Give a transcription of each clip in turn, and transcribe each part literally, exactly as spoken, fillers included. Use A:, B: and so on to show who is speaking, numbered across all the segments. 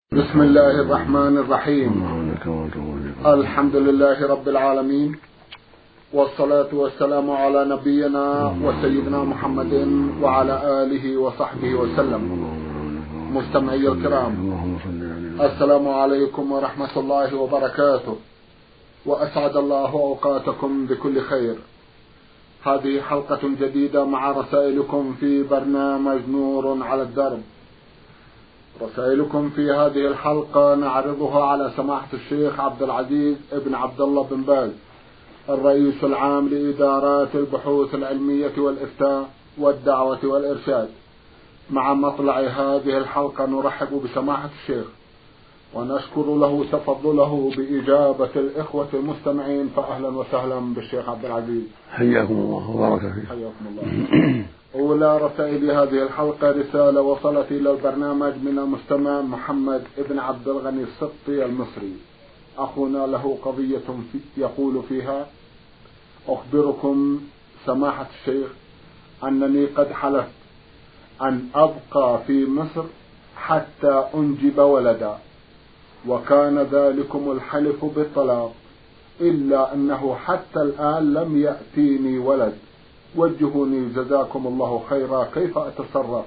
A: بسم الله الرحمن الرحيم. الحمد لله رب العالمين، والصلاة والسلام على نبينا وسيدنا محمد وعلى آله وصحبه وسلم. مستمعي الكرام، السلام عليكم ورحمة الله وبركاته، وأسعد الله أوقاتكم بكل خير. هذه حلقة جديدة مع رسائلكم في برنامج نور على الدرب. رسائلكم في هذه الحلقة نعرضها على سماحة الشيخ عبد العزيز ابن عبد الله بن باز، الرئيس العام لإدارات البحوث العلمية والإفتاء والدعوة والإرشاد. مع مطلع هذه الحلقة نرحب بسماحة الشيخ ونشكر له تفضله بإجابة الإخوة المستمعين، فأهلا وسهلا بالشيخ عبد العزيز.
B: حياكم الله وبارك فيك.
A: حياكم الله. أولى رسائل هذه الحلقة رسالة وصلت إلى البرنامج من المستمع محمد ابن عبد الغني السبطي المصري. أخونا له قضية في يقول فيها: أخبركم سماحة الشيخ أنني قد حلفت أن أبقى في مصر حتى أنجب ولدا، وكان ذلكم الحلف بالطلاق، إلا أنه حتى الآن لم يأتيني ولد. وجهوني جزاكم الله خيرا، كيف أتصرف؟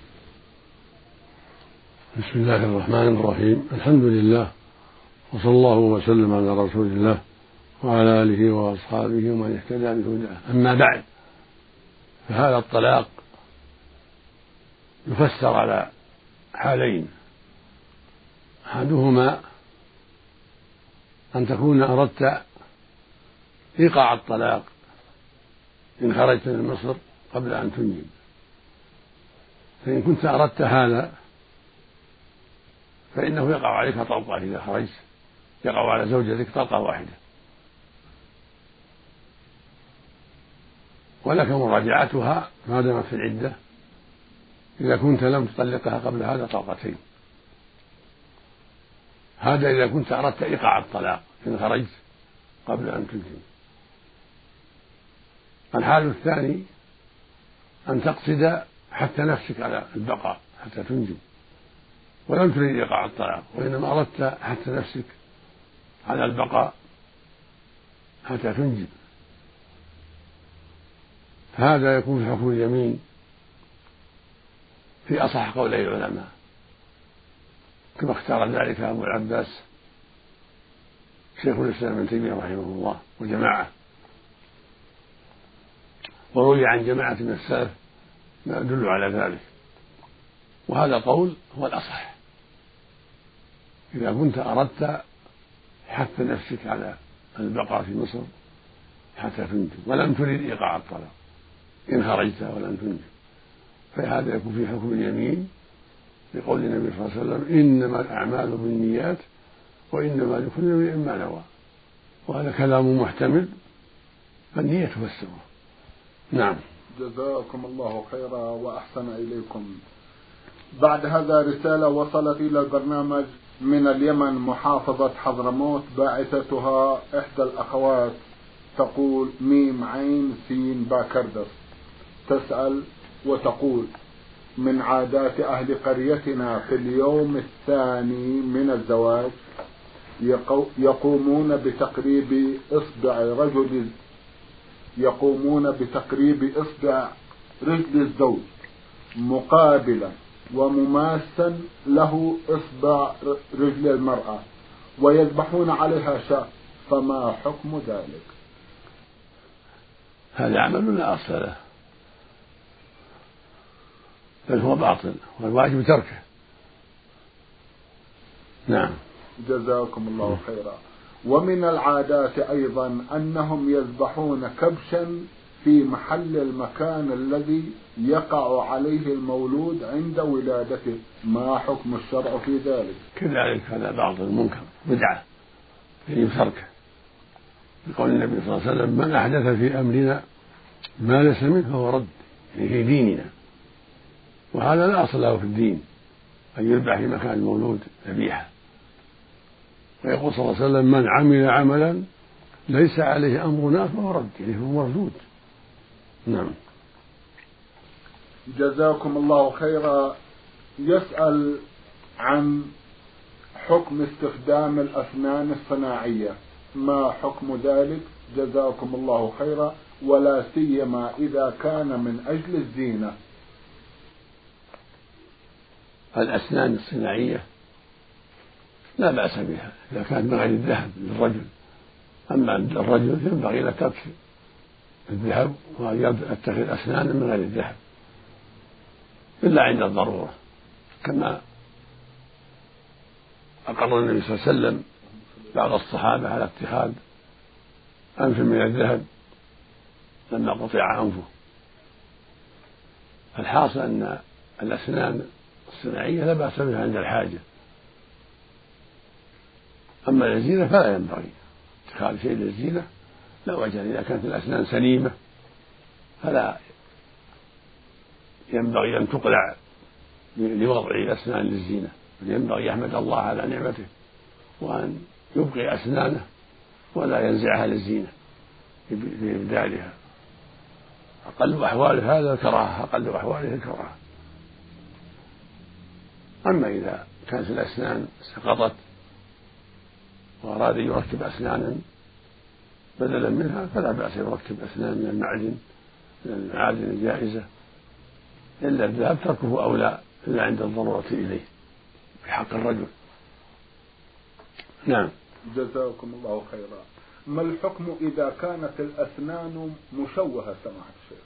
B: بسم الله الرحمن الرحيم. الحمد لله، وصلى الله وسلم على رسول الله وعلى آله وأصحابه ومن اهتدى بهداه. أما بعد، فهذا الطلاق يفسر على حالين: أحدهما أن تكون أردت إيقاع الطلاق إن خرجت من مصر قبل أن تنجب، فإن كنت أردت هذا فإنه يقع عليك طلقة إذا خرجت، يقع على زوجتك طلقة واحدة، ولك مراجعتها ما دامت في العدة إذا كنت لم تطلقها قبل هذا طلقتين. هذا إذا كنت أردت إيقاع الطلاق إن خرجت قبل أن تنجب. الحال الثاني أن تقصد حتى نفسك على البقاء حتى تنجب، ولم تريد إيقاع الطلاق، وإنما أردت حتى نفسك على البقاء حتى تنجب، فهذا يكون في حكم اليمين في أصح قولي العلماء، كما اختار ذلك أبو العباس شيخ الإسلام ابن تيمية رحمه الله وجماعة، وروي عن جماعة من السلف ما يدل على ذلك، وهذا قول هو الأصح. إذا كنت أردت حث نفسك على البقاء في مصر حتى تنجب ولم تريد إيقاع الطلاق إن خرجت ولم تنجب، فهذا يكون في حكم اليمين لقول النبي صلى الله عليه وسلم: إنما الأعمال بالنيات وإنما لكل امرئ ما نوى. وهذا كلام محتمل، فالنية تفسره. نعم.
A: جزاكم الله خيرا وأحسن إليكم. بعد هذا رسالة وصلت إلى البرنامج من اليمن، محافظة حضرموت، باعثتها إحدى الأخوات تقول: ميم عين سين باكردس، تسأل وتقول: من عادات أهل قريتنا في اليوم الثاني من الزواج يقومون بتقريب إصبع رجل يقومون بتقريب إصبع رجل الزوج مقابلا ومماسا له إصبع رجل المرأة، ويذبحون عليها شاة، فما حكم ذلك؟
B: هذا عمل لا أصل له، بل هو باطل، والواجب تركه. نعم.
A: جزاكم الله خيرا. ومن العادات أيضا أنهم يذبحون كبشا في محل المكان الذي يقع عليه المولود عند ولادته، ما حكم الشرع في ذلك؟
B: كذلك هذا باطل منكر بدعة يجب تركه، بقول النبي صلى الله عليه وسلم: من أحدث في أمرنا ما ليس منه فهو رد، يعني في ديننا. وهذا لا أصل له في الدين أن يذبح في مكان المولود ذبيحة. ويقول صلى الله عليه وسلم: من عمل عملا ليس عليه أمرنا فهو رد، يعني فهو مردود. نعم.
A: جزاكم الله خيرا. يسأل عن حكم استخدام الأسنان الصناعية، ما حكم ذلك؟ جزاكم الله خيرا، ولا سيما إذا كان من أجل الزينة.
B: الأسنان الصناعية لا بأس بها إذا كانت من غير الذهب للرجل، أما الرجل ينبغي له ترك الذهب ويتخذ أسنانا من غير الذهب إلا عند الضرورة، كما أقر النبي صلى الله عليه وسلم بعض الصحابة على اتخاذ أنف من الذهب لما قطع أنفه. الحاصل أن الأسنان الصناعية لا بأس بها عند الحاجة، أما الزينة فلا ينبغي اتخاذ شيء للزينة، لا وجه. إذا كانت الأسنان سليمة فلا ينبغي أن تقلع لوضع الأسنان للزينة، بل ينبغي يحمد الله على نعمته وأن يبقي أسنانه ولا ينزعها للزينة بإبدالها. أقل أحواله هذا الكراهة، أقل أحواله الكراهة. أما إذا كانت الأسنان سقطت وأراد أن يركب أسنانا بدلا منها فلا بأس يركب أسنان من المعدن من المعادن الجائزة، إلا الذهب تركه أولى إلا عند الضرورة إليه في حق الرجل. نعم.
A: جزاكم الله خيرا. ما الحكم إذا كانت الأسنان مشوهة سماحة الشيخ؟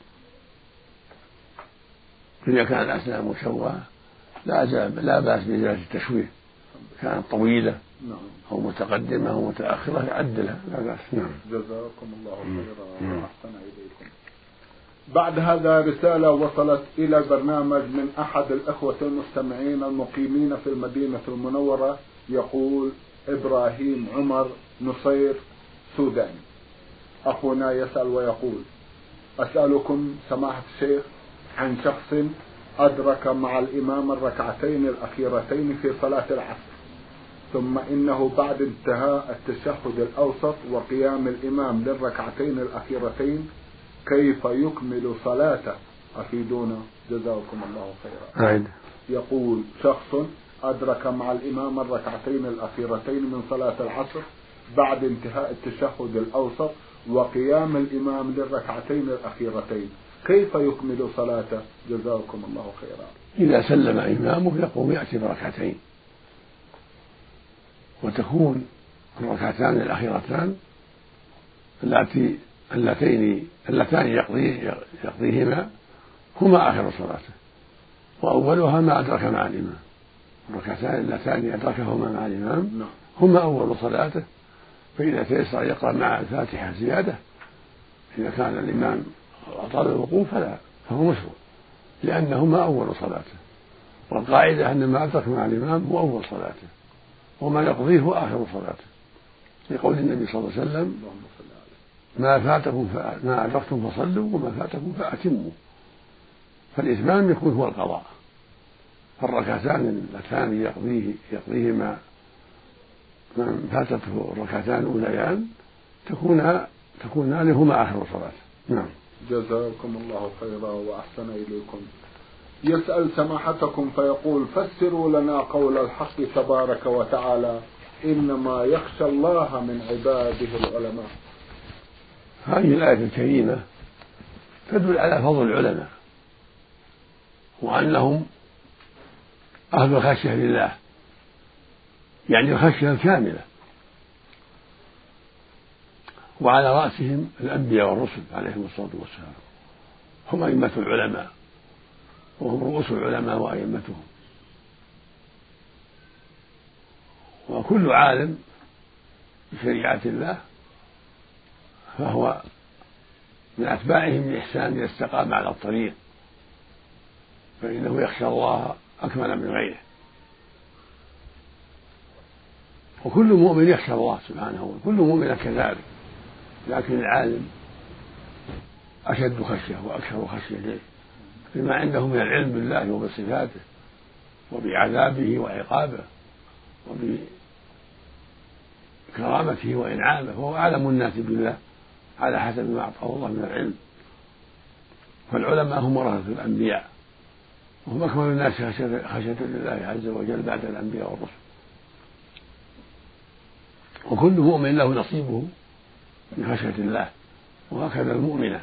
B: إذا كانت الأسنان مشوهة لا لا بأس بإزالة التشويه، كانت طويلة أو متقدمة أو متأخرة يعدلها لا بأس. نعم.
A: جزاكم الله خيرا وأحسن إليكم. بعد هذا رسالة وصلت إلى البرنامج من أحد الأخوة المستمعين المقيمين في المدينة المنورة، يقول إبراهيم عمر نصير سوداني. أخونا يسأل ويقول: أسألكم سماحة الشيخ عن شخص أدرك مع الإمام الركعتين الأخيرتين في صلاة العصر، ثم إنه بعد انتهاء التشهد الأوسط وقيام الإمام للركعتين الأخيرتين كيف يكمل صلاته؟ أفيدونا جزاكم الله خيرا.
B: عيد.
A: يقول: شخص أدرك مع الإمام الركعتين الأخيرتين من صلاة العصر بعد انتهاء التشهد الأوسط وقيام الإمام للركعتين الأخيرتين، كيف يكمل صلاته؟ جزاكم الله خيرا.
B: إذا سلم إمامه يقوم يأتي بركعتين، وتكون الركعتان الأخيرتان اللاتي اللتين اللتان يقضيه يقضيهما هما آخر صلاته، وأولها ما أدرك مع الإمام. الركعتان اللتان أدركهما مع الإمام هما أول صلاته، فإذا تيسر يقرأ مع الفاتحة زيادة. إذا كان الإمام أطال الوقوف فلا فهو مشروع، لأنهما أول صلاته، والقاعدة أن ما أدرك مع الإمام هو أول صلاته، وما يقضيه هو آخر صلاته، لقول النبي صلى الله عليه وسلم: ما فاتكم ما أدركتم فصلوا وما فاتكم فأتموا. فالإتمام يكون هو القضاء، فالركعتان اللتان يقضيه يقضيهما من فاتته الركعتان الأوليان تكون تكونان هما آخر صلاته. نعم.
A: جزاكم الله خيرا وأحسن إليكم. يسأل سماحتكم فيقول: فسروا لنا قول الحق تبارك وتعالى: إنما يخشى الله من عباده العلماء.
B: هذه الآية الكريمة تدل على فضل العلماء وأنهم أهل الخشية لله، يعني الخشية الكاملة، وعلى رأسهم الأنبياء والرسل عليهم الصلاة والسلام، هم أئمة العلماء وهم رؤوس العلماء وأئمتهم. وكل عالم بشريعة الله فهو من أتباعهم بإحسان إذا استقام على الطريق، فإنه يخشى الله أكمل من غيره. وكل مؤمن يخشى الله سبحانه، وكل مؤمن كذلك، لكن العالم أشد خشية وأكثر خشية لما عنده من العلم بالله وبصفاته وبعذابه وعقابه وبكرامته وإنعامه، وهو أعلم الناس بالله على حسب ما أعطاه الله من العلم. فالعلماء هم ورثة الأنبياء، وهم أكمل الناس خشية لله عز وجل بعد الأنبياء والرسل. وكل مؤمن له نصيبه من خشية الله، وهكذا المؤمنة.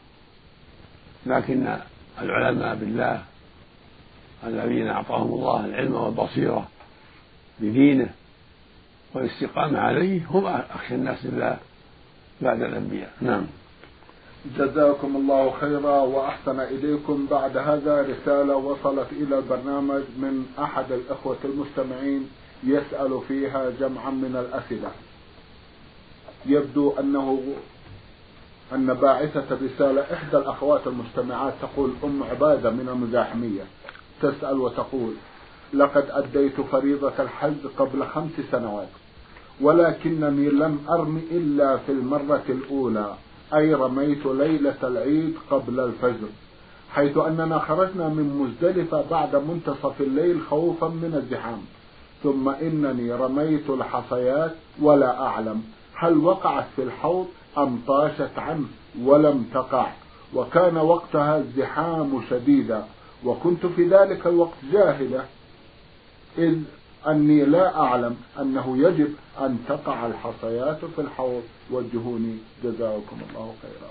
B: لكن العلماء بالله الذين أعطاهم الله العلم والبصيرة بدينه والاستقامة عليه هم أخشى الناس بالله بعد الأنبياء. نعم.
A: جزاكم الله خيرا وأحسن إليكم. بعد هذا رسالة وصلت إلى البرنامج من أحد الإخوة المستمعين يسأل فيها جمعا من الأسئلة. يبدو أنه أن باعثة الرسالة إحدى الأخوات المستمعات، تقول أم عبادة من المزاحمية، تسأل وتقول: لقد أديت فريضة الحج قبل خمس سنوات، ولكنني لم أرم إلا في المرة الأولى، أي رميت ليلة العيد قبل الفجر، حيث أننا خرجنا من مزدلفة بعد منتصف الليل خوفا من الزحام، ثم إنني رميت الحصيات ولا أعلم هل وقعت في الحوض أم طاشت عنه ولم تقع، وكان وقتها الزحام شديدا، وكنت في ذلك الوقت جاهلة، إذ أني لا أعلم أنه يجب أن تقع الحصيات في الحوض. وجهوني جزاكم الله خيرا.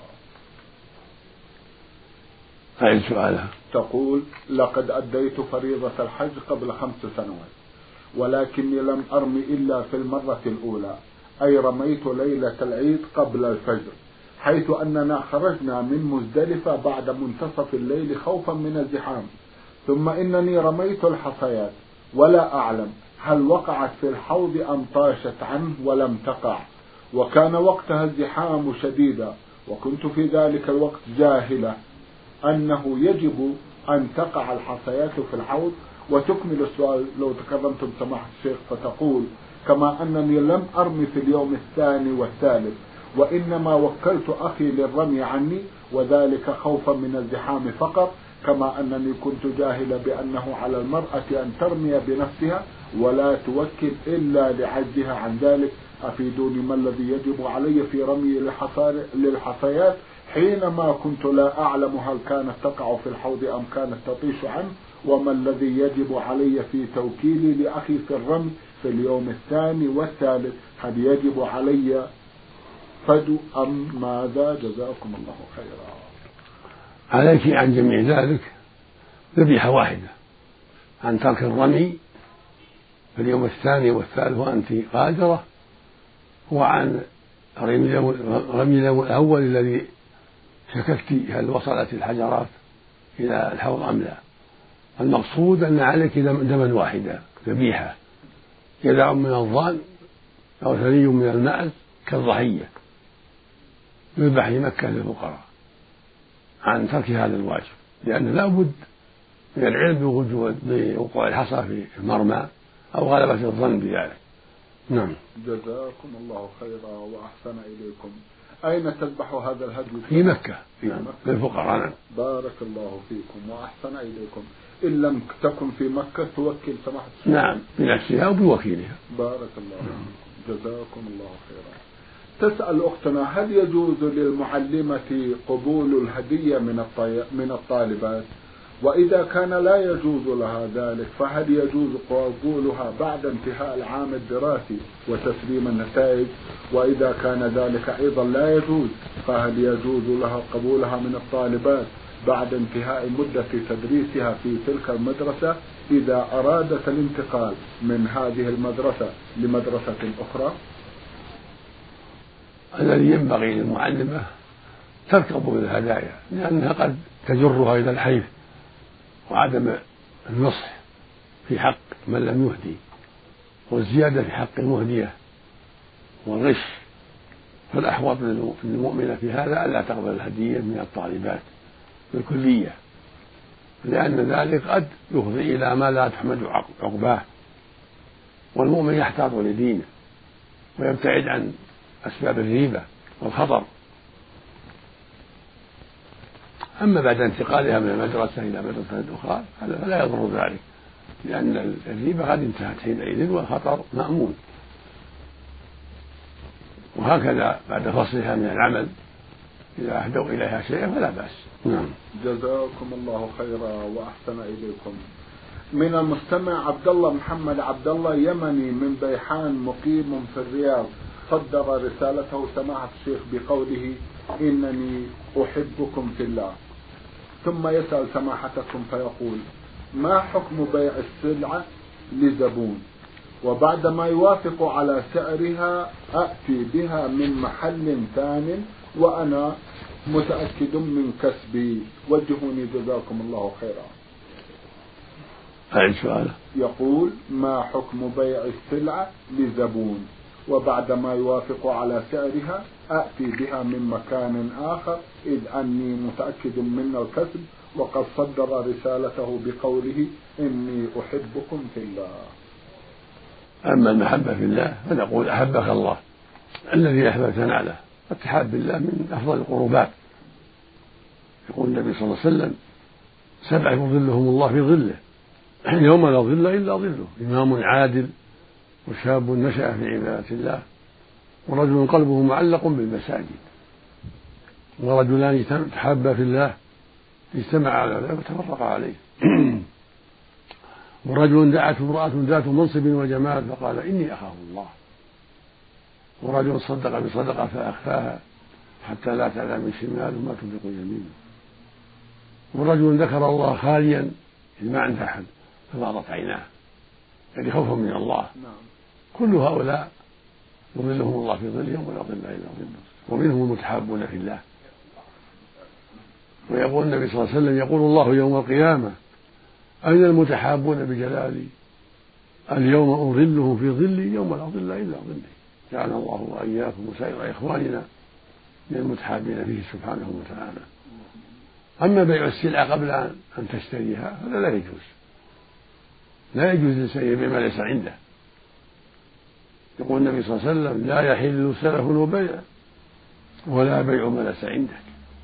B: هاي سؤالها.
A: تقول: لقد أديت فريضة الحج قبل خمس سنوات، ولكني لم أرم إلا في المرة الأولى، أي رميت ليلة العيد قبل الفجر، حيث أننا خرجنا من مزدلفة بعد منتصف الليل خوفا من الزحام، ثم إنني رميت الحصيات ولا أعلم هل وقعت في الحوض أم طاشت عنه ولم تقع، وكان وقتها الزحام شديدا، وكنت في ذلك الوقت جاهلة أنه يجب أن تقع الحصيات في الحوض. وتكمل السؤال لو تكرمتم سماحة الشيخ، فتقول: كما أنني لم أرمي في اليوم الثاني والثالث، وإنما وكلت أخي للرمي عني، وذلك خوفا من الزحام فقط، كما أنني كنت جاهلة بأنه على المرأة أن ترمي بنفسها ولا توكل إلا لعجزها عن ذلك، أفيدوني ما الذي يجب علي في رمي للحصيات حينما كنت لا أعلم هل كانت تقع في الحوض أم كانت تطيش عنه، وما الذي يجب علي في توكيلي لأخي في الرمي في اليوم الثاني والثالث، هل يجب علي فدو أم ماذا؟ جزاكم الله خيرا.
B: عليك عن جميع ذلك ذبيحة واحدة، عن ترك الرمي في اليوم الثاني والثالث وأنت قادرة، وعن رمي اليوم الأول الذي شككت هل وصلت الحجرات إلى الحوض أم لا. المقصود أن عليك دما واحدا، ذبيحة، جذع من الضأن أو ثني من المأز كالضحية، يذبح في مكة للفقراء، عن ترك هذا الواجب، لأن لا بد من العلم بوقوع الحصى في المرمى أو غلبة الظن بذلك. نعم.
A: جزاكم الله خيرا وأحسن إليكم. أين تذبح هذا الهدي؟
B: في مكة، في نعم. مكة للفقراء. نعم.
A: بارك الله فيكم وأحسن إليكم. إن لم تكن في مكة توكل سماحة الشيخ.
B: نعم، بنفسها وبوكيلها.
A: بارك الله فيكم. جزاكم الله خيرا. تسأل أختنا: هل يجوز للمعلمة قبول الهدية من الطالبات؟ وإذا كان لا يجوز لها ذلك فهل يجوز قبولها بعد انتهاء العام الدراسي وتسليم النتائج؟ وإذا كان ذلك أيضا لا يجوز فهل يجوز لها قبولها من الطالبات بعد انتهاء مدة تدريسها في تلك المدرسة إذا أرادت الانتقال من هذه المدرسة لمدرسة أخرى؟
B: الذي ينبغي للمعلمة ترك قبول الهدايا، لأنها قد تجرها إلى الحيف وعدم النصح في حق من لم يهدي، والزيادة في حق المهدية والغش، فالأحوط للمؤمنة في هذا ألا تقبل الهدية من الطالبات بالكلية، لأن ذلك قد يفضي إلى ما لا تحمد عقباه، والمؤمن يحتاط لدينه ويبتعد عن أسباب الريبة والخطر. أما بعد انتقالها من المدرسة إلى مدرسة أخرى فلا يضر ذلك، لأن الريبة قد انتهت حينئذ والخطر مأمون. وهكذا بعد فصلها من العمل إذا أهدوا إليها شيئا فلا بأس. نعم.
A: جزاكم الله خيرا وأحسن إليكم. من المستمع عبد الله محمد عبد الله يمني من بيحان مقيم في الرياض، صدر رسالته سماحة الشيخ بقوله إنني أحبكم في الله، ثم يسأل سماحتكم فيقول ما حكم بيع السلعة لزبون وبعدما يوافق على سعرها أأتي بها من محل ثان وأنا متأكد من كسبي، وجهوني جزاكم الله خيرا.
B: أعيد سؤاله.
A: يقول ما حكم بيع السلعة لزبون وبعدما يوافق على سعرها أأتي بها من مكان آخر إذ أني متأكد من الكسب وقد صدر رسالته بقوله إني أحبكم في الله.
B: أما المحبة في الله فنقول أحبك الله الذي أحببتنا له. الاتحاد بالله من أفضل القربات. يقول النبي صلى الله عليه وسلم سبع يظلهم الله في ظله يوم لا ظل إلا ظله: إمام عادل، وشاب نشأ في عبادة الله، ورجل قلبه معلق بالمساجد، ورجلان تحابا في الله اجتمعا على ذلك وتفرقا عليه، ورجل دعته امرأة ذات منصب وجمال فقال إني أخاف الله، ورجل صدق بصدقة فأخفاها حتى لا تعلم من شماله ما تنفق يمينه، ورجل ذكر الله خاليا إذ ما عنده أحد ففاضت عيناه، يعني خوفا من الله. كل هؤلاء يظلهم الله في ظله يوم لا ظل إلا ظله، ومنهم المتحابون في الله. ويقول النبي صلى الله عليه وسلم يقول الله يوم القيامة أين المتحابون بجلالي؟ اليوم أظلهم في ظلي يوم لا ظل إلا ظلي. جعلنا الله وإياكم وسائر إخواننا من المتحابين فيه سبحانه وتعالى. أما بيع السلعة قبل أن تشتريها هذا لا يجوز، لا يجوز للإنسان يبيع ما ليس عنده. يقول النبي صلى الله عليه وسلم لا يحل سلف وبيع ولا بيع ما ليس عندك.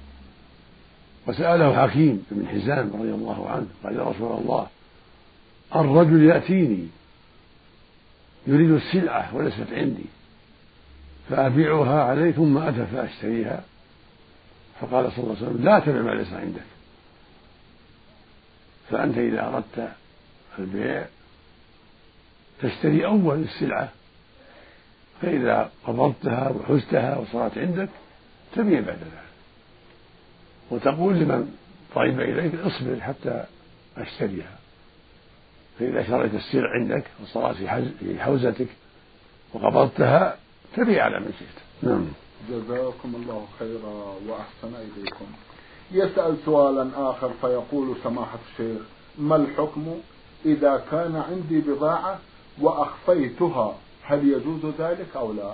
B: وسأله حكيم بن حزام رضي الله عنه قال يا رسول الله الرجل يأتيني يريد السلعة وليست عندي فأبيعها عليه ثم أتى فأشتريها، فقال صلى الله عليه وسلم لا تبع ما ليس عندك. فأنت إذا أردت البيع تشتري أول السلعة، فإذا قبضتها وحزتها وصارت عندك تبيع بعد ذلك، وتقول لمن طيب إليك اصبر حتى أشتريها. فإذا شريت السلع عندك وصارت في حوزتك وقبضتها تبيع على من شئت. نعم.
A: جزاكم الله خيرا وأحسن إليكم. يسأل سؤالا آخر فيقول سماحة الشيخ ما الحكم إذا كان عندي بضاعة وأخفيتها، هل يجوز ذلك أو لا؟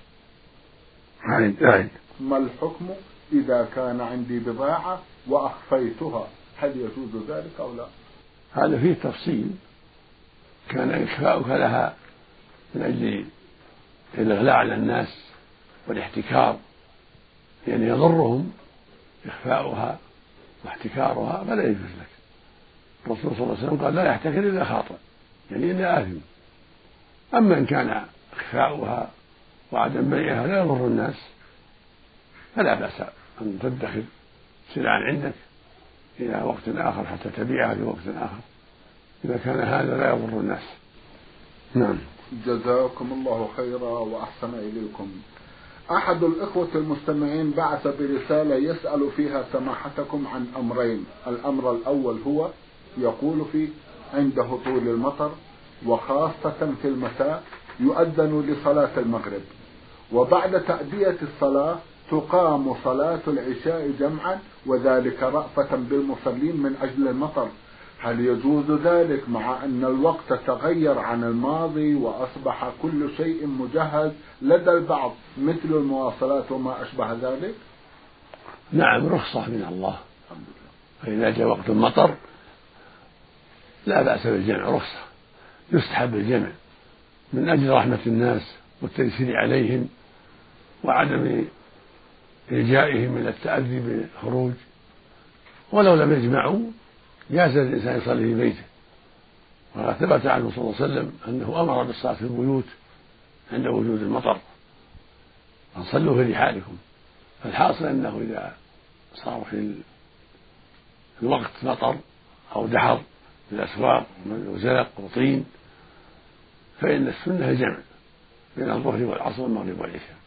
B: عيد عيد.
A: ما الحكم إذا كان عندي بضاعة وأخفيتها، هل يجوز ذلك أو لا؟
B: هذا فيه تفصيل. كان إخفاؤك لها من أجل الإغلاء على الناس والاحتكار، يعني يضرهم إخفاؤها واحتكارها فلا يجوز لك. الرسول صلى الله عليه وسلم قال لا يحتكر إلا خاطئ، يعني إلا آثم. أما إن كان إخفاؤها وعدم بيعها لا يضر الناس فلا بأس أن تدخر سلعا عندك إلى وقت آخر حتى تبيعها في وقت آخر إذا كان هذا لا يضر الناس. نعم.
A: جزاكم الله خيرا وأحسن إليكم. أحد الإخوة المستمعين بعث برسالة يسأل فيها سماحتكم عن أمرين. الأمر الأول هو يقول فيه عند هطول المطر وخاصة في المساء يؤذن لصلاة المغرب، وبعد تأدية الصلاة تقام صلاة العشاء جمعا وذلك رأفة بالمصلين من أجل المطر، هل يجوز ذلك مع أن الوقت تغير عن الماضي وأصبح كل شيء مجهز لدى البعض مثل المواصلات وما أشبه ذلك؟
B: نعم، رخصة من الله. فإذا جاء وقت المطر لا بأس بالجمع، رخصة، يستحب الجمع من أجل رحمة الناس والتيسير عليهم وعدم إلجائهم إلى التأذي بالخروج. ولو لم يجمعوا جاز الإنسان يصلي في بيته، وثبت عنه صلى الله عليه وسلم أنه أمر بالصلاة في البيوت عند وجود المطر، أن صلوا في رحالكم. فالحاصل أنه إذا صار في الوقت مطر أو دحر في الأسواق وزلق وطين فإن السنة الجمع بين الظهر والعصر والمغرب والعشاء.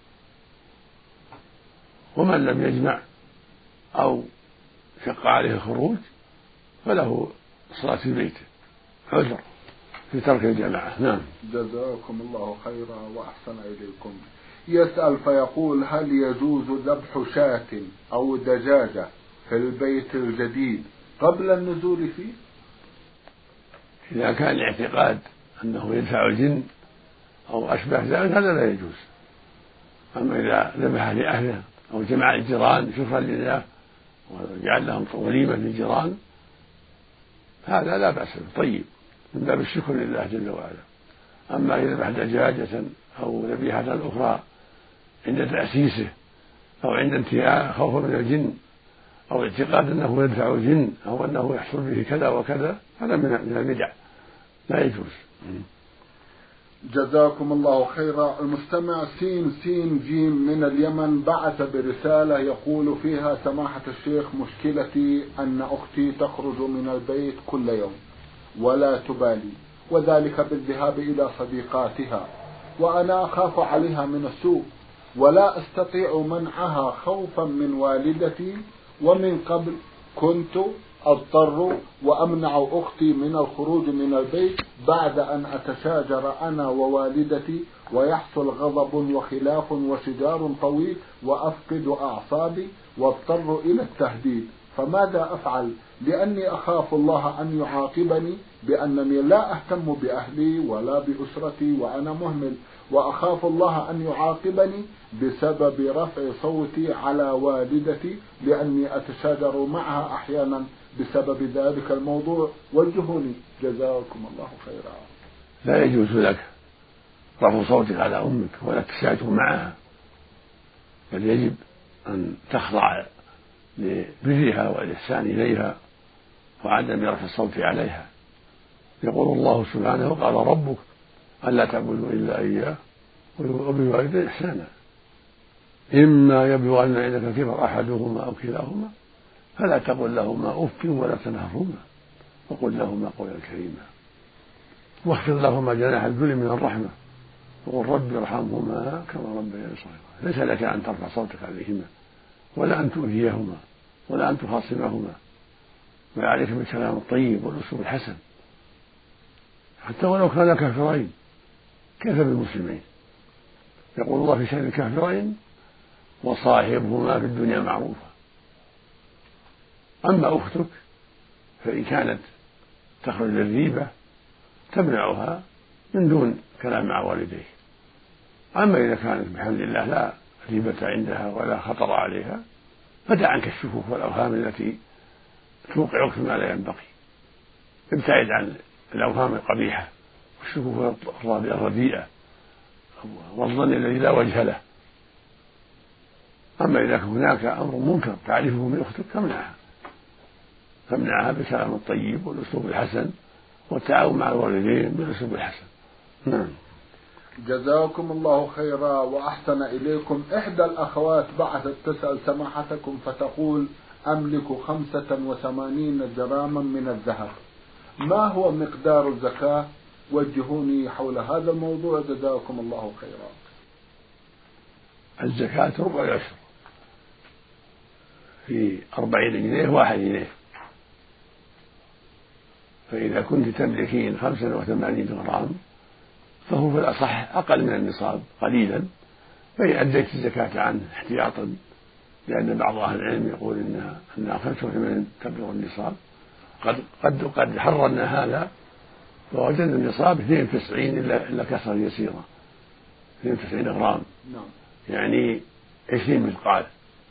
B: ومن لم يجمع أو شق عليه الخروج فله الصلاة في بيته عذر في ترك الجماعة. نعم.
A: جزاكم الله خيرا وأحسن إليكم. يسأل فيقول: هل يجوز ذبح شاة أو دجاجة في البيت الجديد قبل النزول فيه؟
B: إذا كان الاعتقاد أنه يدفع الجن أو أشبه ذلك هذا لا يجوز. أما إذا ذبح لأهله أو جمع الجيران شكرا لله وجعل لهم وليمة للجيران هذا لا بأس به طيب من باب الشكر لله جل وعلا. أما إذا ذبح دجاجة أو ذبيحة أخرى عند تأسيسه أو عند انتهاء خوفا من الجن أو اعتقاد أنه يدفع الجن أو أنه يحصل به كذا وكذا هذا من البدع لا يجوز.
A: جزاكم الله خيرا. المستمع سين سين جيم من اليمن بعث برسالة يقول فيها: سماحة الشيخ، مشكلتي أن أختي تخرج من البيت كل يوم ولا تبالي، وذلك بالذهاب إلى صديقاتها، وأنا أخاف عليها من السوء ولا أستطيع منعها خوفا من والدتي، ومن قبل كنت أضطر وأمنع أختي من الخروج من البيت بعد أن أتشاجر أنا ووالدتي ويحصل غضب وخلاف وشجار طويل وأفقد أعصابي واضطر إلى التهديد، فماذا أفعل؟ لأني أخاف الله أن يعاقبني بأنني لا أهتم بأهلي ولا بأسرتي وأنا مهمل، وأخاف الله أن يعاقبني بسبب رفع صوتي على والدتي لأني أتشاجر معها أحيانا بسبب ذلك الموضوع والجهول. جزاكم الله خيرا.
B: لا يجوز لك رفع صوتك على أمك ولا التشاجر معها، بل يجب أن تخضع لبرها والإحسان إليها وعدم رفع الصوت عليها. يقول الله سبحانه: قال ربك ألا تعبدوا إلا إياه وبالوالدين إحسانا، إما يبلغن عندك الكبر أحدهما أو كلاهما فلا تقل لهما أف ولا تنهرهما وقل لهما قولا كريما، واخفض لهما جناح الذل من الرحمة وقل رب ارحمهما كما ربياني صغيرا. ليس لك أن ترفع صوتك عليهما ولا أن تؤذيهما ولا أن تخاصمهما، بل عليك بالكلام الطيب والأسلوب الحسن حتى ولو كان كافرين. كيف بالمسلمين؟ يقول الله في شأن الكافرين: وصاحبهما في الدنيا معروفا. أما أختك فإن كانت تخرج للريبة تمنعها من دون كلام مع والديه. أما إذا كانت بحمد الله لا ريبة عندها ولا خطر عليها فدع عنك الشكوك والأوهام التي توقعك فيما لا ينبغي. ابتعد عن الأوهام القبيحة والشكوك الرديئة والظن الذي لا وجه له. أما إذا كان هناك أمر منكر تعرفه من أختك فامنعها فامنعها بالكلام الطيب والأسلوب الحسن والتعاون مع الوالدين بالأسلوب الحسن. نعم.
A: جزاكم الله خيرا وأحسن إليكم. إحدى الأخوات بعثت تسأل سماحتكم فتقول: أملك خمسة وثمانين جراما من الذهب، ما هو مقدار الزكاة؟ وجهوني حول هذا الموضوع جزاكم الله خيرا.
B: الزكاة ربع العشر في أربعين جنيه واحد جنيه، فإذا كنت تملكين خمسة وثمانين جرام فهو في الأصح أقل من النصاب قليلا، فإن أديت الزكاة عنه احتياطا، لأن بعض أهل العلم يقول إنها أنها خمسة وثمانين تبلغ النصاب. قد قد قد حررنا هذا فوجدنا النصاب اثنين وتسعين إلا إلا كسرا يسيرا، اثنين وتسعين غرام، يعني عشرين مثقال،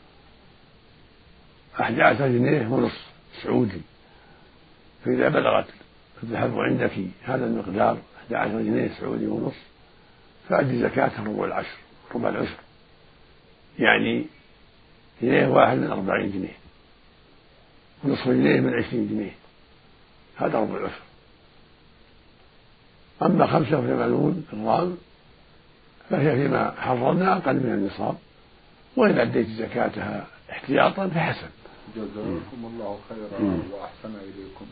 B: أحد عشر جنيه ونصف سعودي. فإذا بلغت الذهب عندك هذا المقدار أحد عشر جنيه سعودي ونصف فأدي زكاة ربع العشر ربع العشر، يعني جنيه واحد من أربعين جنيه ونصف جنيه من عشرين جنيه، هذا ربع العشر. أما خمسة وثمانون غرام فهي فيما حررنا أقل من النصاب، وإن أديت زكاتها احتياطا فحسن.
A: جزاكم الله خيرا وأحسن إليكم.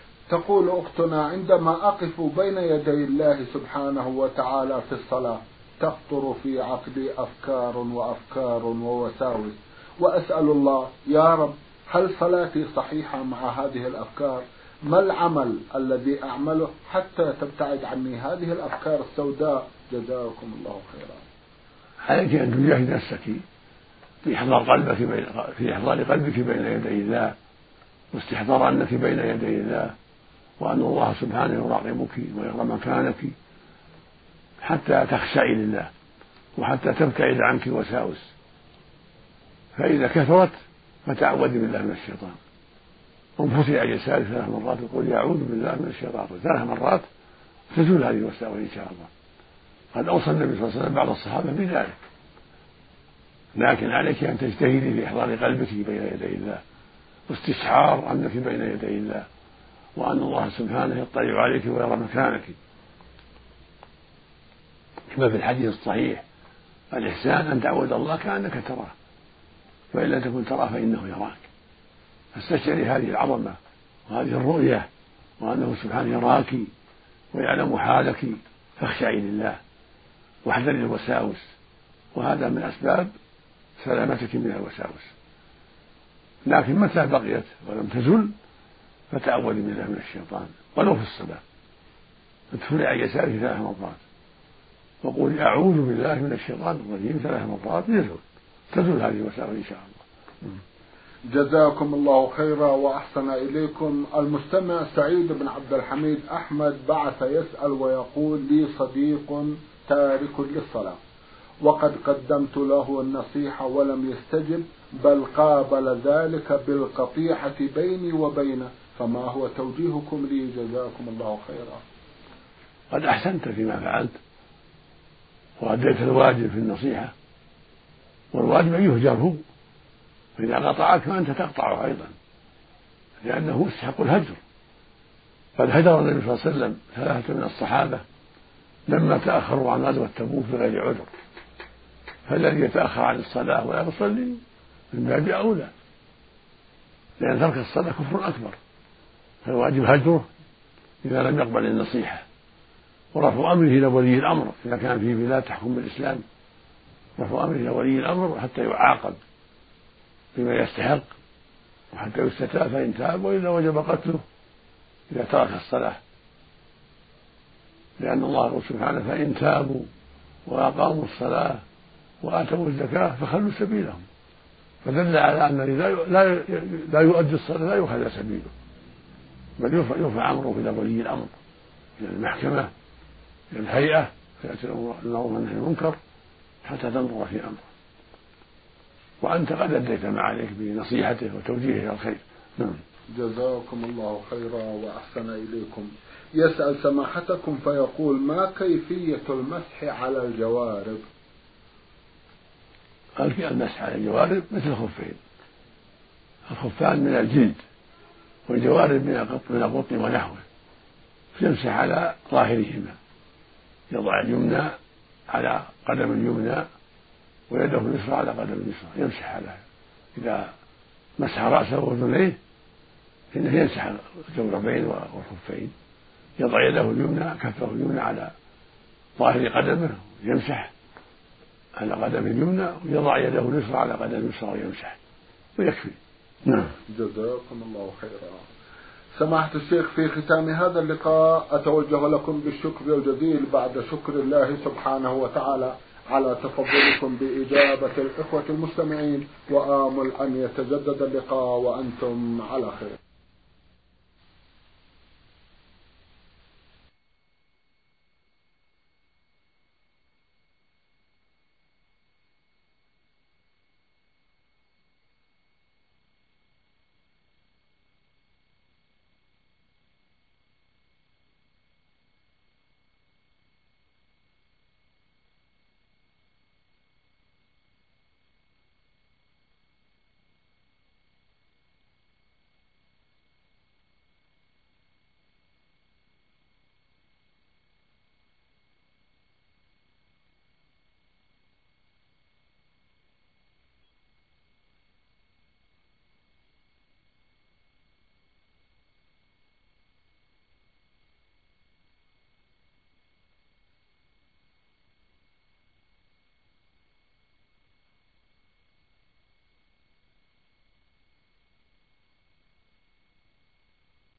A: تقول أختنا: عندما أقف بين يدي الله سبحانه وتعالى في الصلاة تخطر في عقلي أفكار وأفكار ووساوس، وأسأل الله يا رب هل صلاتي صحيحة مع هذه الأفكار؟ ما العمل الذي أعمله حتى تبتعد عني هذه الأفكار السوداء؟ جزاكم الله خيرا.
B: عليك أن تجاهد نفسك في إحضار قلبك بين في إحضار قلبك بين يدي الله، واستحضار أنك بين يدي الله، وأن الله سبحانه يراقبك ويرى مكانك، حتى تخشعي لله وحتى تبتعد عنك الوساوس. فإذا كثرت فتعوذي بالله من الشيطان، وانفثي عن يسارك ثلاث مرات وقولي أعوذ بالله من الشيطان ثلاث مرات، تزول هذه الوساوس إن شاء الله. قد أوصى النبي صلى الله عليه وسلم بعض الصحابة بذلك. لكن عليك أن تجتهدي في إحضار قلبك بين يدي الله، واستشعار أنك بين يدي الله، وأن الله سبحانه يطلع عليك ويرى مكانك، كما في الحديث الصحيح: الإحسان أن تعبد الله كأنك تراه، فإن لم تكن تراه فإنه يراك. فاستشعري هذه العظمة وهذه الرؤية، وأنه سبحانه يراك ويعلم حالك، فاخشعي لله واحذري الوساوس، وهذا من أسباب سلامتك من الوساوس. لكن متى بقيت ولم تزل فتعوذي بالله من الشيطان، ولو في الصلاة، ادخلي عن يسارك ثلاث مرات وقولي أعوذ بالله من الشيطان الرجيم ثلاث مرات، يزول تزول هذه الوساوس إن شاء الله.
A: جزاكم الله خيرا وأحسن إليكم. المستمع سعيد بن عبد الحميد أحمد بعث يسأل ويقول: لي صديق تارك للصلاة، وقد قدمت له النصيحة ولم يستجب، بل قابل ذلك بالقطيعة بيني وبينه، فما هو توجيهكم لي؟ جزاكم الله خيرا.
B: قد أحسنت فيما فعلت وأديت الواجب في النصيحة، والواجب أن يهجره، فإذا قطعك فأنت تقطعه أيضا، لأنه يستحق الهجر. قد هجر النبي صلى الله عليه وسلم ثلاثة من الصحابة لما تأخروا عن غزوة تبوك بغير عذر، فالذي يتأخر عن الصلاة ولا يصلي من باب أولى، لأن ترك الصلاة كفر أكبر، فالواجب هجره إذا لم يقبل النصيحة، ورفع أمره إلى ولي الأمر إذا كان في بلاد تحكم بالإسلام، رفع أمره إلى ولي الأمر حتى يعاقب بما يستحق، وحتى يستتاب فإن تاب، وإلا وجب قتله إذا ترك الصلاة، لأن الله سبحانه: فإن تابوا وأقاموا الصلاة وآتوا الزكاة فخلوا سبيلهم. فدل على أن لا لا يؤدي الصلاة لا يخلى سبيله، بل يرفع أمره إلى ولي الأمر، إلى المحكمة، إلى الهيئة، فيأتي المعروف والنهي عن المنكر حتى تنظر في أمره. وأنت قد أديت ما عليك بنصيحته وتوجيهه إلى الخير. نعم.
A: جزاكم الله خيرا وأحسن إليكم. يسأل سماحتكم فيقول: ما كيفية المسح على الجوارب؟
B: قال: المسح على الجوارب مثل الخفين، الخفان من الجلد والجوارب من القطن ونحوه، فيمسح على ظاهرهما، يضع اليمنى على قدم اليمنى ويده اليسرى على قدم اليسرى، يمسح عليها. إذا مسح رأسه وأذنيه فإنه يمسح الجوربين والخفين، يضع يده اليمنى كفه اليمنى على ظاهر قدمه يمسح على قدم اليمنى، ويضع يده اليسرى على قدم اليسرى ويمسح، ويكفي. نعم.
A: جزاكم الله خيرا. سماحة الشيخ، في ختام هذا اللقاء أتوجه لكم بالشكر الجزيل بعد شكر الله سبحانه وتعالى على تفضلكم بإجابة الإخوة المستمعين، وآمل أن يتجدد اللقاء وأنتم على خير.